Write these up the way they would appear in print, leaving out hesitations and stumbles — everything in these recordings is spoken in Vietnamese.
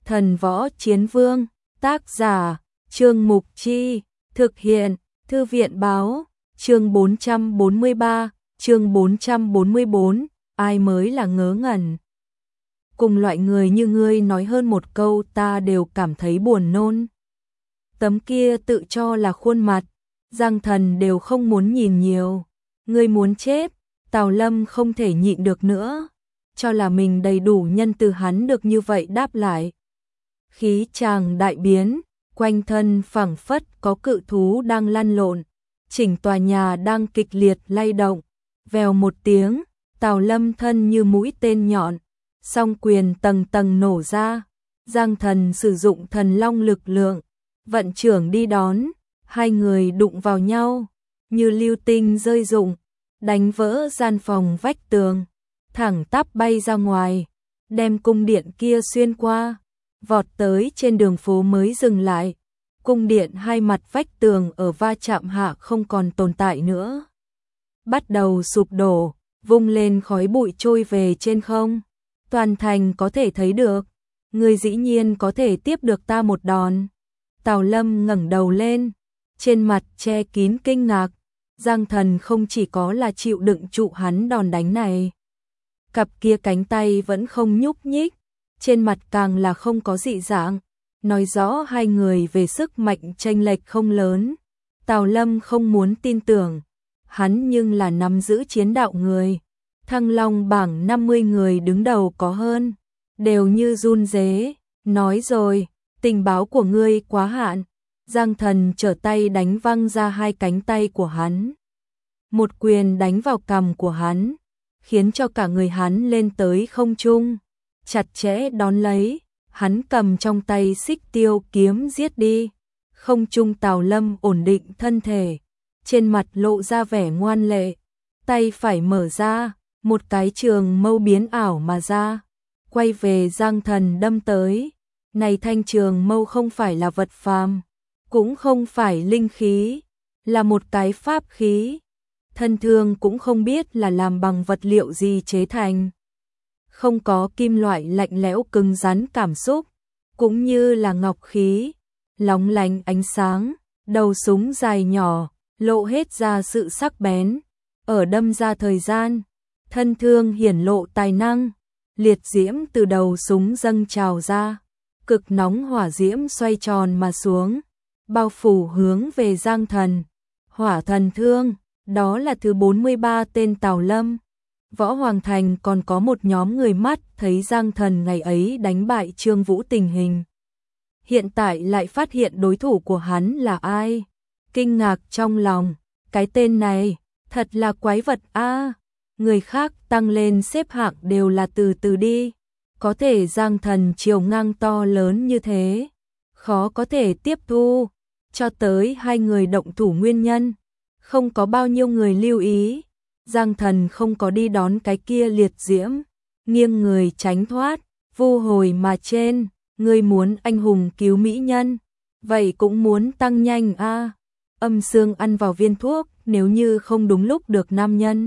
Thần võ chiến vương, tác giả, Trương Mục Chi, thực hiện, Thư viện báo, chương 443, chương 444, ai mới là ngớ ngẩn. Cùng loại người như ngươi nói hơn một câu ta đều cảm thấy buồn nôn. Tấm kia tự cho là khuôn mặt, Giang Thần đều không muốn nhìn nhiều. Ngươi muốn chết, Tào Lâm không thể nhịn được nữa, cho là mình đầy đủ nhân từ hắn được như vậy đáp lại. Khí chàng đại biến, quanh thân phảng phất có cự thú đang lăn lộn, chỉnh tòa nhà đang kịch liệt lay động. Vèo một tiếng, Tào Lâm thân như mũi tên nhọn, song quyền tầng tầng nổ ra. Giang Thần sử dụng thần long lực lượng, vận trưởng đi đón, hai người đụng vào nhau, như lưu tinh rơi rụng, đánh vỡ gian phòng vách tường, thẳng tắp bay ra ngoài, đem cung điện kia xuyên qua, vọt tới trên đường phố mới dừng lại. Cung điện hai mặt vách tường ở va chạm hạ không còn tồn tại nữa, bắt đầu sụp đổ, vung lên khói bụi trôi về trên không. Toàn thành có thể thấy được, ngươi dĩ nhiên có thể tiếp được ta một đòn. Tào Lâm ngẩng đầu lên, trên mặt che kín kinh ngạc. Giang Thần không chỉ có là chịu đựng trụ hắn đòn đánh này, cặp kia cánh tay vẫn không nhúc nhích, trên mặt càng là không có dị dạng, nói rõ hai người về sức mạnh chênh lệch không lớn. Tào Lâm không muốn tin tưởng, hắn nhưng là nắm giữ chiến đạo người, Thăng Long bảng 50 người đứng đầu có hơn, đều như run rế. Nói rồi, tình báo của ngươi quá hạn. Giang Thần trở tay đánh văng ra hai cánh tay của hắn, một quyền đánh vào cằm của hắn, khiến cho cả người hắn lên tới không trung, chặt chẽ đón lấy. Hắn cầm trong tay xích tiêu kiếm giết đi. Không trung Tào Lâm ổn định thân thể, trên mặt lộ ra vẻ ngoan lệ, tay phải mở ra, một cái trường mâu biến ảo mà ra, quay về Giang Thần đâm tới. Này thanh trường mâu không phải là vật phàm, cũng không phải linh khí, là một cái pháp khí. Thân thương cũng không biết là làm bằng vật liệu gì chế thành, không có kim loại lạnh lẽo cứng rắn cảm xúc, cũng như là ngọc khí, lóng lánh ánh sáng. Đầu súng dài nhỏ, lộ hết ra sự sắc bén, ở đâm ra thời gian, thân thương hiển lộ tài năng, liệt diễm từ đầu súng dâng trào ra, cực nóng hỏa diễm xoay tròn mà xuống, bao phủ hướng về Giang Thần. Hỏa thần thương, đó là thứ 43 tên Tào Lâm. Võ Hoàng Thành còn có một nhóm người mắt thấy Giang Thần ngày ấy đánh bại Trương Vũ tình hình, hiện tại lại phát hiện đối thủ của hắn là ai. Kinh ngạc trong lòng, cái tên này thật là quái vật a. Người khác tăng lên xếp hạng đều là từ từ đi, có thể Giang Thần chiều ngang to lớn như thế, khó có thể tiếp thu. Cho tới hai người động thủ nguyên nhân, không có bao nhiêu người lưu ý. Giang Thần không có đi đón cái kia liệt diễm, nghiêng người tránh thoát, vu hồi mà trên. Ngươi muốn anh hùng cứu mỹ nhân, vậy cũng muốn tăng nhanh a. Âm xương ăn vào viên thuốc, nếu như không đúng lúc được nam nhân,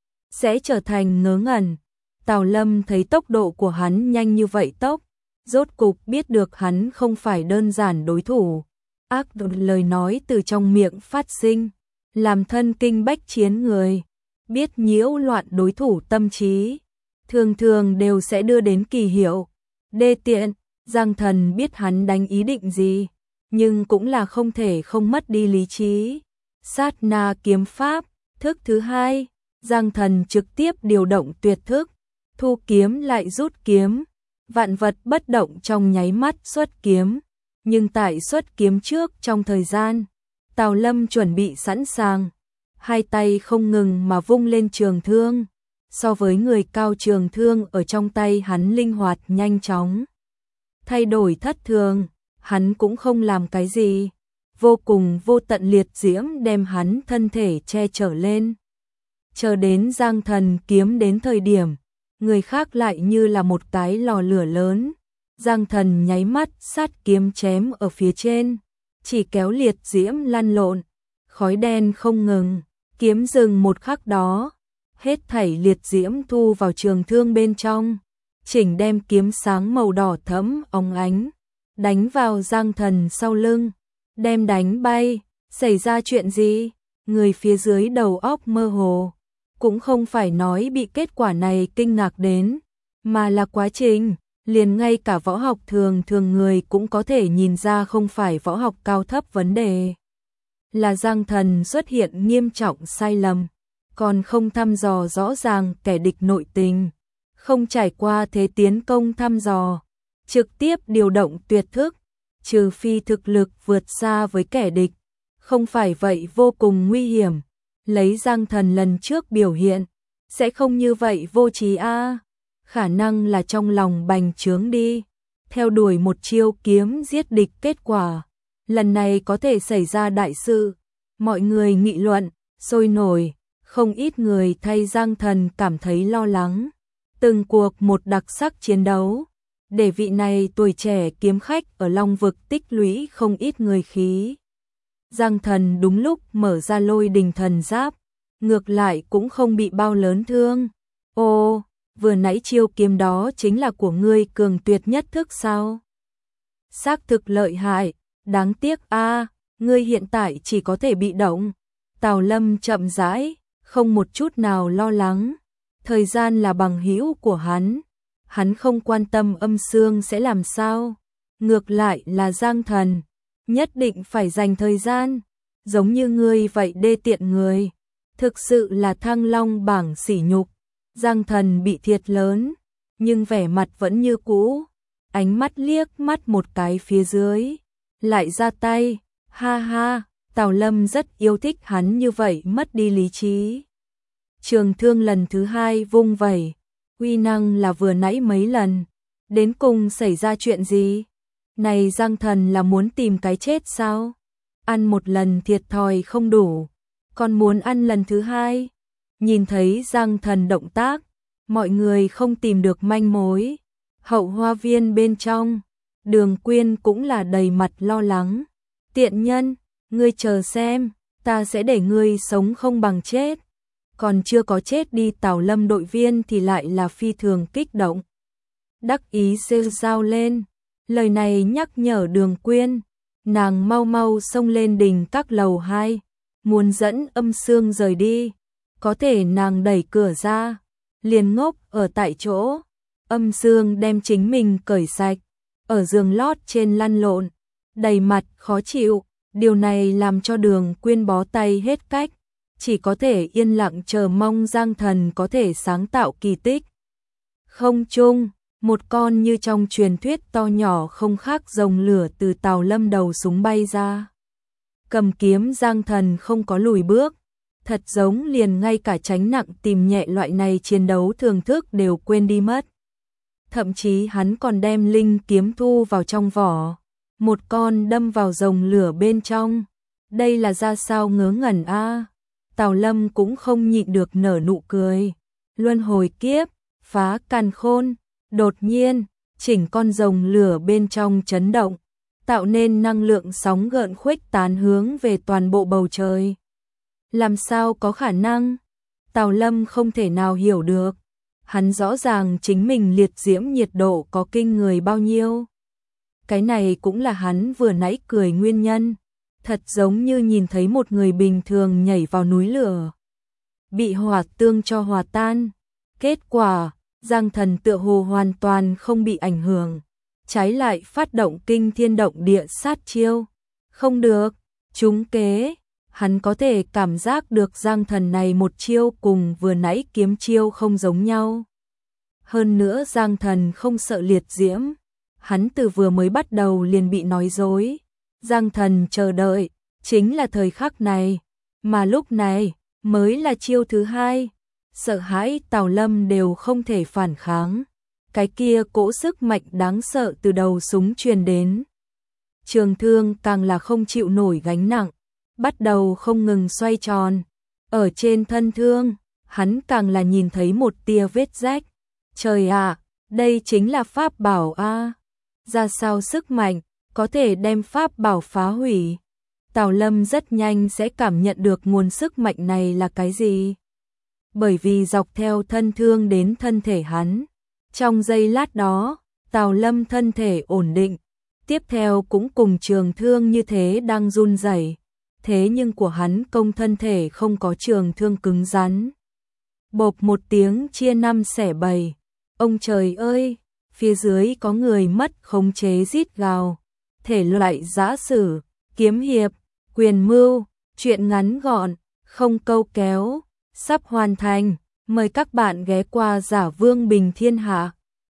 sẽ trở thành ngớ ngẩn. Tào Lâm thấy tốc độ của hắn nhanh như vậy rốt cục biết được hắn không phải đơn giản đối thủ. Ác độc lời nói từ trong miệng phát sinh, làm thân kinh bách chiến người, biết nhiễu loạn đối thủ tâm trí, thường thường đều sẽ đưa đến kỳ hiệu. Đê tiện. Giang Thần biết hắn đánh ý định gì, nhưng cũng là không thể không mất đi lý trí. Sát na kiếm pháp, thức thứ hai, Giang Thần trực tiếp điều động tuyệt thức, thu kiếm lại rút kiếm, vạn vật bất động trong nháy mắt xuất kiếm. Nhưng tại xuất kiếm trước trong thời gian, Tào Lâm chuẩn bị sẵn sàng, hai tay không ngừng mà vung lên trường thương. So với người cao, trường thương ở trong tay hắn linh hoạt nhanh chóng, thay đổi thất thường, hắn cũng không làm cái gì, vô cùng vô tận liệt diễm đem hắn thân thể che chở lên. Chờ đến Giang Thần kiếm đến thời điểm, người khác lại như là một cái lò lửa lớn. Giang Thần nháy mắt sát kiếm chém ở phía trên, chỉ kéo liệt diễm lăn lộn, khói đen không ngừng, kiếm dừng một khắc đó, hết thảy liệt diễm thu vào trường thương bên trong, chỉnh đem kiếm sáng màu đỏ thẫm óng ánh, đánh vào Giang Thần sau lưng, đem đánh bay. Xảy ra chuyện gì? Người phía dưới đầu óc mơ hồ, cũng không phải nói bị kết quả này kinh ngạc đến, mà là quá trình, liền ngay cả võ học thường người cũng có thể nhìn ra không phải võ học cao thấp vấn đề. Là Giang Thần xuất hiện nghiêm trọng sai lầm, còn không thăm dò rõ ràng kẻ địch nội tình, không trải qua thế tiến công thăm dò, trực tiếp điều động tuyệt thức, trừ phi thực lực vượt xa với kẻ địch, không phải vậy vô cùng nguy hiểm. Lấy Giang Thần lần trước biểu hiện, sẽ không như vậy vô trí a, khả năng là trong lòng bành trướng đi, theo đuổi một chiêu kiếm giết địch kết quả, lần này có thể xảy ra đại sự. Mọi người nghị luận sôi nổi, không ít người thay Giang Thần cảm thấy lo lắng. Từng cuộc một đặc sắc chiến đấu, để vị này tuổi trẻ kiếm khách ở Long vực tích lũy không ít người khí. Giang Thần đúng lúc mở ra Lôi Đình Thần Giáp, ngược lại cũng không bị bao lớn thương. Ô, vừa nãy chiêu kiếm đó chính là của ngươi cường tuyệt nhất thức sao? Xác thực lợi hại, đáng tiếc a, ngươi hiện tại chỉ có thể bị động. Tào Lâm chậm rãi, không một chút nào lo lắng. Thời gian là bằng hữu của hắn không quan tâm Âm Xương sẽ làm sao. Ngược lại là Giang Thần, nhất định phải dành thời gian, giống như ngươi vậy đê tiện người. Thực sự là Thăng Long bảng sỉ nhục. Giang Thần bị thiệt lớn, nhưng vẻ mặt vẫn như cũ, ánh mắt liếc mắt một cái phía dưới, lại ra tay, ha ha, Tào Lâm rất yêu thích hắn như vậy mất đi lý trí. Trường thương lần thứ hai vung vẩy, uy năng là vừa nãy mấy lần, đến cùng xảy ra chuyện gì? Này Giang Thần là muốn tìm cái chết sao? Ăn một lần thiệt thòi không đủ, còn muốn ăn lần thứ hai. Nhìn thấy Giang Thần động tác, mọi người không tìm được manh mối. Hậu hoa viên bên trong, Đường Quyên cũng là đầy mặt lo lắng. Tiện nhân, ngươi chờ xem, ta sẽ để ngươi sống không bằng chết. Còn chưa có chết đi, Tào Lâm đội viên thì lại là phi thường kích động. Đắc ý rêu rao lên, lời này nhắc nhở Đường Quyên, nàng mau mau xông lên đỉnh các lầu 2, muốn dẫn Âm Xương rời đi. Có thể nàng đẩy cửa ra, liền ngốc ở tại chỗ. Âm Xương đem chính mình cởi sạch, ở giường lót trên lăn lộn, đầy mặt khó chịu. Điều này làm cho Đường Quyên bó tay hết cách, chỉ có thể yên lặng chờ mong Giang Thần có thể sáng tạo kỳ tích. Không chung, một con như trong truyền thuyết to nhỏ không khác rồng lửa từ Tào Lâm đầu súng bay ra. Cầm kiếm Giang Thần không có lùi bước, thật giống liền ngay cả tránh nặng tìm nhẹ loại này chiến đấu thường thức đều quên đi mất. Thậm chí hắn còn đem linh kiếm thu vào trong vỏ, một con đâm vào rồng lửa bên trong. Đây là ra sao ngớ ngẩn a? Tào Lâm cũng không nhịn được nở nụ cười. Luân hồi kiếp, phá càn khôn, đột nhiên, chỉnh con rồng lửa bên trong chấn động, tạo nên năng lượng sóng gợn khuếch tán hướng về toàn bộ bầu trời. Làm sao có khả năng? Tào Lâm không thể nào hiểu được. Hắn rõ ràng chính mình liệt diễm nhiệt độ có kinh người bao nhiêu. Cái này cũng là hắn vừa nãy cười nguyên nhân. Thật giống như nhìn thấy một người bình thường nhảy vào núi lửa, bị hỏa tương cho hòa tan. Kết quả, Giang Thần tựa hồ hoàn toàn không bị ảnh hưởng, trái lại phát động kinh thiên động địa sát chiêu. Không được, trúng kế. Hắn có thể cảm giác được Giang Thần này một chiêu cùng vừa nãy kiếm chiêu không giống nhau. Hơn nữa Giang Thần không sợ liệt diễm, hắn từ vừa mới bắt đầu liền bị nói dối. Giang Thần chờ đợi, chính là thời khắc này, mà lúc này mới là chiêu thứ hai. Sợ hãi Tào Lâm đều không thể phản kháng. Cái kia cỗ sức mạnh đáng sợ từ đầu súng truyền đến. Trường thương càng là không chịu nổi gánh nặng, bắt đầu không ngừng xoay tròn. Ở trên thân thương, hắn càng là nhìn thấy một tia vết rách. Trời ạ, đây chính là pháp bảo a. Ra sao sức mạnh có thể đem pháp bảo phá hủy? Tào Lâm rất nhanh sẽ cảm nhận được nguồn sức mạnh này là cái gì. Bởi vì dọc theo thân thương đến thân thể hắn, Trong giây lát đó, Tào Lâm thân thể ổn định, tiếp theo cũng cùng Trường Thương như thế đang run rẩy. Thế nhưng của hắn công thân thể không có Trường Thương cứng rắn. Bộp một tiếng chia năm xẻ bảy. Ông trời ơi, phía dưới có người mất khống chế rít gào. Thể loại giã sử, kiếm hiệp, quyền mưu, truyện ngắn gọn, không câu kéo, sắp hoàn thành. Mời các bạn ghé qua Giả Vương Bình Thiên Hạ.